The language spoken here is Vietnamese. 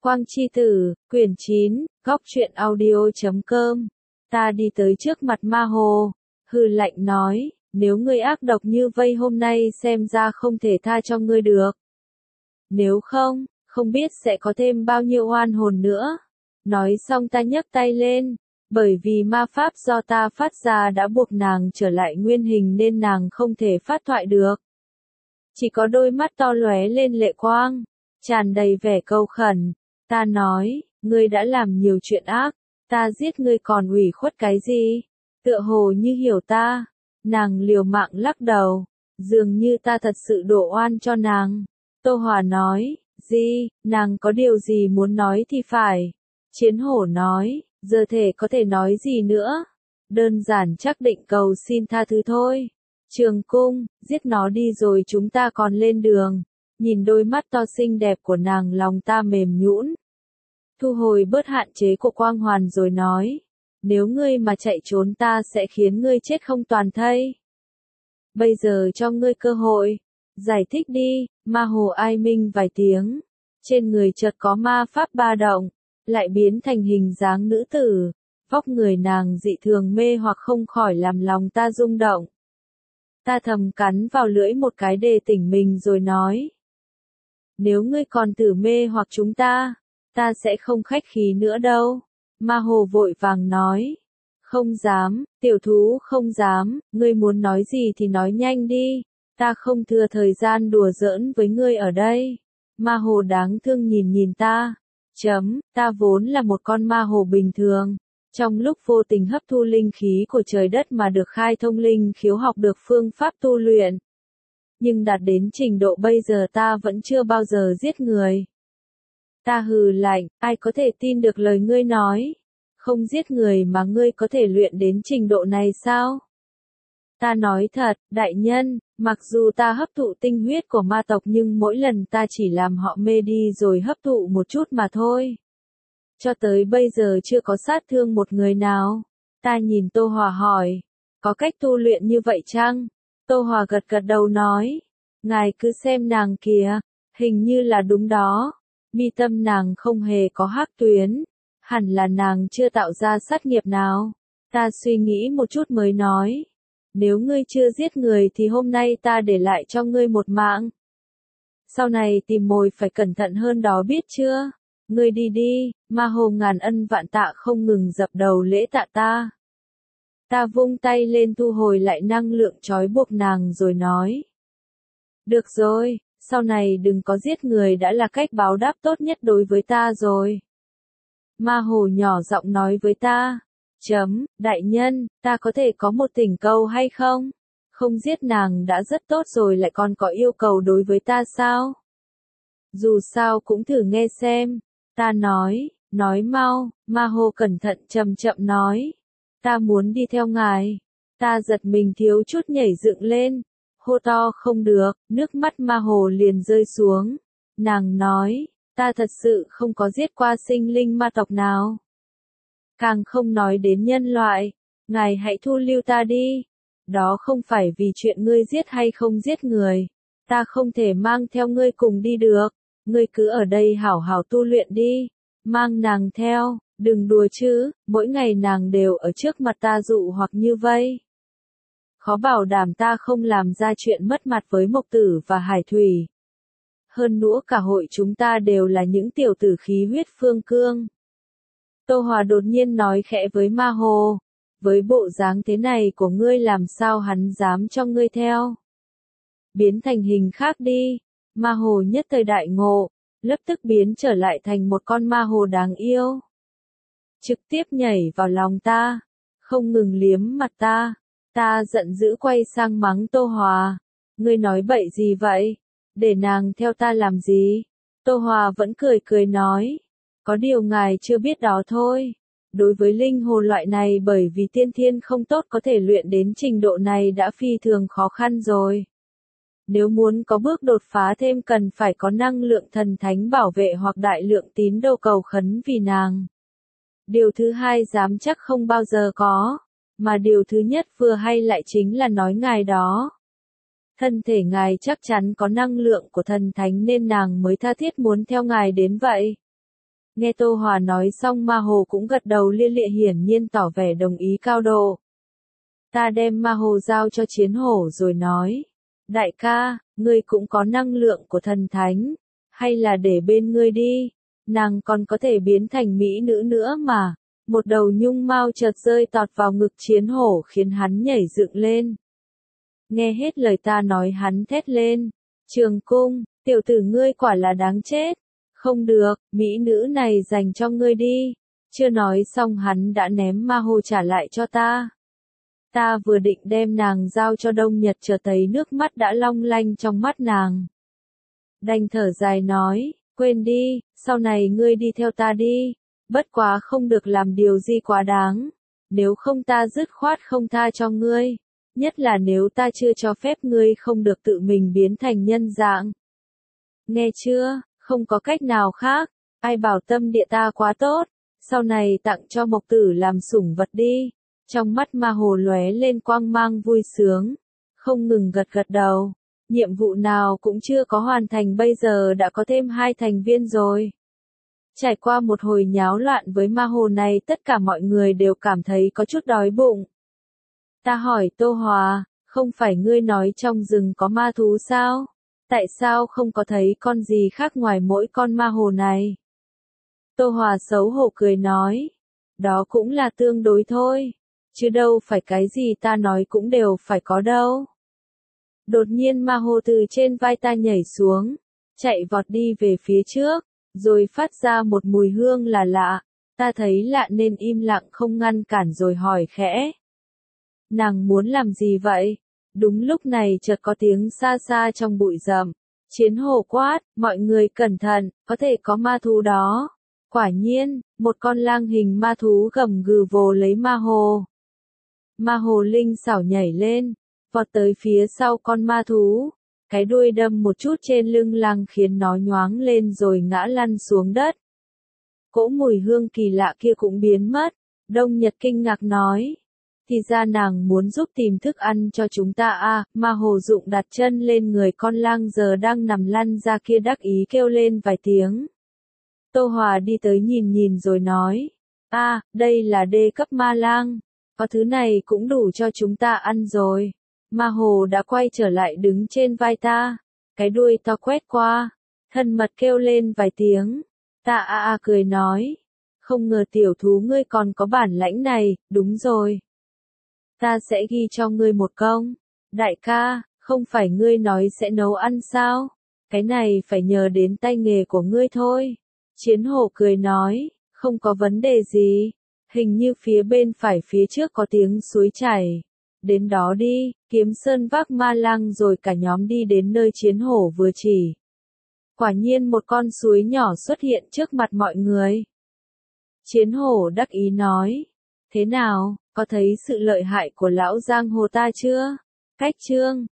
Quang Chi Tử, quyển 9, góc truyện audio.com. Ta đi tới trước mặt Ma Hồ, hừ lạnh nói, nếu ngươi ác độc như vây hôm nay xem ra không thể tha cho ngươi được. Nếu không, không biết sẽ có thêm bao nhiêu oan hồn nữa. Nói xong ta nhấc tay lên, bởi vì ma pháp do ta phát ra đã buộc nàng trở lại nguyên hình nên nàng không thể phát thoại được. Chỉ có đôi mắt to lóe lên lệ quang, tràn đầy vẻ cầu khẩn. Ta nói, ngươi đã làm nhiều chuyện ác, ta giết ngươi còn ủy khuất cái gì? Tựa hồ như hiểu ta, nàng liều mạng lắc đầu, dường như ta thật sự đổ oan cho nàng. Tô Hòa nói, gì, nàng có điều gì muốn nói thì phải. Chiến Hổ nói, giờ thể có thể nói gì nữa? Đơn giản chắc định cầu xin tha thứ thôi. Trường Cung, giết nó đi rồi chúng ta còn lên đường. Nhìn đôi mắt to xinh đẹp của nàng lòng ta mềm nhũn. Thu hồi bớt hạn chế của quang hoàn rồi nói, nếu ngươi mà chạy trốn ta sẽ khiến ngươi chết không toàn thây. Bây giờ cho ngươi cơ hội, giải thích đi. Ma Hồ ai minh vài tiếng, trên người chợt có ma pháp ba động, lại biến thành hình dáng nữ tử, vóc người nàng dị thường mê hoặc không khỏi làm lòng ta rung động. Ta thầm cắn vào lưỡi một cái để tỉnh mình rồi nói, nếu ngươi còn thử mê hoặc chúng ta sẽ không khách khí nữa đâu. Ma Hồ vội vàng nói, không dám, tiểu thú không dám, ngươi muốn nói gì thì nói nhanh đi, ta không thừa thời gian đùa giỡn với ngươi ở đây. Ma Hồ đáng thương nhìn ta, ta vốn là một con ma hồ bình thường, trong lúc vô tình hấp thu linh khí của trời đất mà được khai thông linh khiếu học được phương pháp tu luyện. Nhưng đạt đến trình độ bây giờ ta vẫn chưa bao giờ giết người. Ta hừ lạnh, ai có thể tin được lời ngươi nói? Không giết người mà ngươi có thể luyện đến trình độ này sao? Ta nói thật, đại nhân, mặc dù ta hấp thụ tinh huyết của ma tộc nhưng mỗi lần ta chỉ làm họ mê đi rồi hấp thụ một chút mà thôi. Cho tới bây giờ chưa có sát thương một người nào. Ta nhìn Tô Hòa hỏi, có cách tu luyện như vậy chăng? Tô Hòa gật gật đầu nói, ngài cứ xem nàng kìa, hình như là đúng đó. Mi tâm nàng không hề có hắc tuyến, hẳn là nàng chưa tạo ra sát nghiệp nào. Ta suy nghĩ một chút mới nói, nếu ngươi chưa giết người thì hôm nay ta để lại cho ngươi một mạng. Sau này tìm mồi phải cẩn thận hơn đó biết chưa? Ngươi đi đi. Ma Hồ ngàn ân vạn tạ không ngừng dập đầu lễ tạ ta. Ta vung tay lên thu hồi lại năng lượng trói buộc nàng rồi nói, được rồi, sau này đừng có giết người đã là cách báo đáp tốt nhất đối với ta rồi. Ma Hồ nhỏ giọng nói với ta, đại nhân, ta có thể có một thỉnh cầu hay không? Không giết nàng đã rất tốt rồi lại còn có yêu cầu đối với ta sao? Dù sao cũng thử nghe xem. Ta nói mau. Ma Hồ cẩn thận chậm chậm nói, ta muốn đi theo ngài. Ta giật mình thiếu chút nhảy dựng lên, hô to không được, nước mắt Ma Hồ liền rơi xuống. Nàng nói, ta thật sự không có giết qua sinh linh ma tộc nào. Càng không nói đến nhân loại, ngài hãy thu lưu ta đi. Đó không phải vì chuyện ngươi giết hay không giết người. Ta không thể mang theo ngươi cùng đi được. Ngươi cứ ở đây hảo hảo tu luyện đi. Mang nàng theo, đừng đùa chứ, mỗi ngày nàng đều ở trước mặt ta dụ hoặc như vây. Khó bảo đảm ta không làm ra chuyện mất mặt với Mộc Tử và Hải Thủy. Hơn nữa cả hội chúng ta đều là những tiểu tử khí huyết phương cương. Tô Hòa đột nhiên nói khẽ với Ma Hồ, với bộ dáng thế này của ngươi làm sao hắn dám cho ngươi theo. Biến thành hình khác đi. Ma Hồ nhất thời đại ngộ, lập tức biến trở lại thành một con ma hồ đáng yêu. Trực tiếp nhảy vào lòng ta, không ngừng liếm mặt ta. Ta giận dữ quay sang mắng Tô Hòa, ngươi nói bậy gì vậy? Để nàng theo ta làm gì? Tô Hòa vẫn cười nói, có điều ngài chưa biết đó thôi. Đối với linh hồn loại này bởi vì tiên thiên không tốt có thể luyện đến trình độ này đã phi thường khó khăn rồi. Nếu muốn có bước đột phá thêm cần phải có năng lượng thần thánh bảo vệ hoặc đại lượng tín đồ cầu khấn vì nàng. Điều thứ hai dám chắc không bao giờ có, mà điều thứ nhất vừa hay lại chính là nói ngài đó. Thân thể ngài chắc chắn có năng lượng của thần thánh nên nàng mới tha thiết muốn theo ngài đến vậy. Nghe Tô Hòa nói xong Ma Hồ cũng gật đầu lia lịa hiển nhiên tỏ vẻ đồng ý cao độ. Ta đem Ma Hồ giao cho Chiến Hổ rồi nói. Đại ca, ngươi cũng có năng lượng của thần thánh, hay là để bên ngươi đi, nàng còn có thể biến thành mỹ nữ nữa mà. Một đầu nhung mao chợt rơi tọt vào ngực Chiến Hổ khiến hắn nhảy dựng lên. Nghe hết lời ta nói hắn thét lên. Trường Cung, tiểu tử ngươi quả là đáng chết. Không được, mỹ nữ này dành cho ngươi đi. Chưa nói xong hắn đã ném Ma Hồ trả lại cho ta. Ta vừa định đem nàng giao cho Đông Nhật chợt thấy nước mắt đã long lanh trong mắt nàng. Đành thở dài nói, quên đi, sau này ngươi đi theo ta đi. Bất quá không được làm điều gì quá đáng. Nếu không ta dứt khoát không tha cho ngươi. Nhất là nếu ta chưa cho phép ngươi không được tự mình biến thành nhân dạng. Nghe chưa, không có cách nào khác. Ai bảo tâm địa ta quá tốt. Sau này tặng cho Mộc Tử làm sủng vật đi. Trong mắt Ma Hồ lóe lên quang mang vui sướng. Không ngừng gật gật đầu. Nhiệm vụ nào cũng chưa có hoàn thành bây giờ đã có thêm 2 thành viên rồi. Trải qua một hồi nháo loạn với Ma Hồ này tất cả mọi người đều cảm thấy có chút đói bụng. Ta hỏi Tô Hòa, không phải ngươi nói trong rừng có ma thú sao? Tại sao không có thấy con gì khác ngoài mỗi con Ma Hồ này? Tô Hòa xấu hổ cười nói, đó cũng là tương đối thôi, chứ đâu phải cái gì ta nói cũng đều phải có đâu. Đột nhiên Ma Hồ từ trên vai ta nhảy xuống, chạy vọt đi về phía trước, rồi phát ra một mùi hương là lạ. Ta thấy lạ nên im lặng không ngăn cản rồi hỏi khẽ. Nàng muốn làm gì vậy? Đúng lúc này chợt có tiếng xa xa trong bụi rậm. Chiến Hổ quát, mọi người cẩn thận, có thể có ma thú đó. Quả nhiên, một con lang hình ma thú gầm gừ vồ lấy Ma Hồ. Ma Hồ linh xảo nhảy lên, vọt tới phía sau con ma thú. Cái đuôi đâm một chút trên lưng lang khiến nó nhoáng lên rồi ngã lăn xuống đất. Cỗ mùi hương kỳ lạ kia cũng biến mất. Đông Nhật kinh ngạc nói. Thì ra nàng muốn giúp tìm thức ăn cho chúng ta à. Ma Hồ Dụng đặt chân lên người con lang giờ đang nằm lăn ra kia đắc ý kêu lên vài tiếng. Tô Hòa đi tới nhìn nhìn rồi nói. Đây là đê cấp ma lang. Có thứ này cũng đủ cho chúng ta ăn rồi. Ma Hồ đã quay trở lại đứng trên vai ta. Cái đuôi to quét qua. Thân mật kêu lên vài tiếng. Ta cười nói. Không ngờ tiểu thú ngươi còn có bản lãnh này, đúng rồi. Ta sẽ ghi cho ngươi một công. Đại ca, không phải ngươi nói sẽ nấu ăn sao? Cái này phải nhờ đến tay nghề của ngươi thôi. Chiến Hổ cười nói, không có vấn đề gì. Hình như phía bên phải phía trước có tiếng suối chảy. Đến đó đi, Kiếm Sơn vác ma lang rồi cả nhóm đi đến nơi Chiến Hổ vừa chỉ. Quả nhiên một con suối nhỏ xuất hiện trước mặt mọi người. Chiến Hổ đắc ý nói, thế nào, có thấy sự lợi hại của lão giang hồ ta chưa? Cách chương